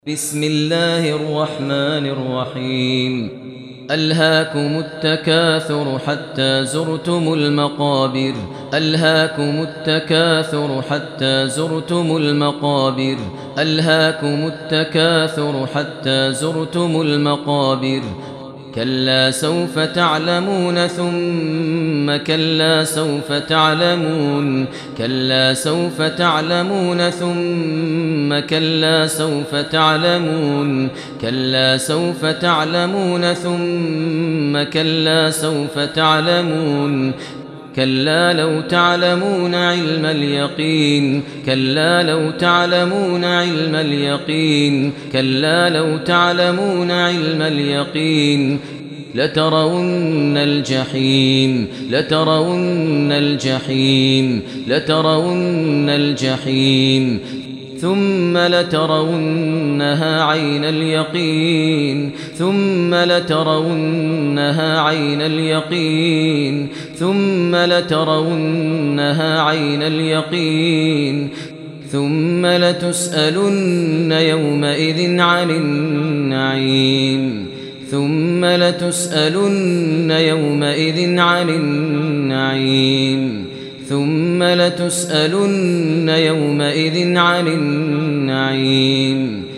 بسم الله الرحمن الرحيم ألهاكم التكاثر حتى زرتم المقابر ألهاكم التكاثر حتى زرتم المقابر ألهاكم التكاثر حتى زرتم المقابر كلا سوف تعلمون ثم كلا سوف تعلمون كلا سوف تعلمون ثم كلا سوف تعلمون كلا سوف تعلمون ثم كلا سوف تعلمون كلا لو تعلمون علم اليقين كلا لو تعلمون علم اليقين كلا لو تعلمون علم اليقين لترون الجحيم لترون الجحيم لترون الجحيم ثم لترونها عين اليقين ثم لترونها عين اليقين ثم لترونها عين اليقين ثم لتسألن يومئذ عن النعيم ثم لتسألن يومئذ عن النعيم ثم لتسألن يومئذ عن النعيم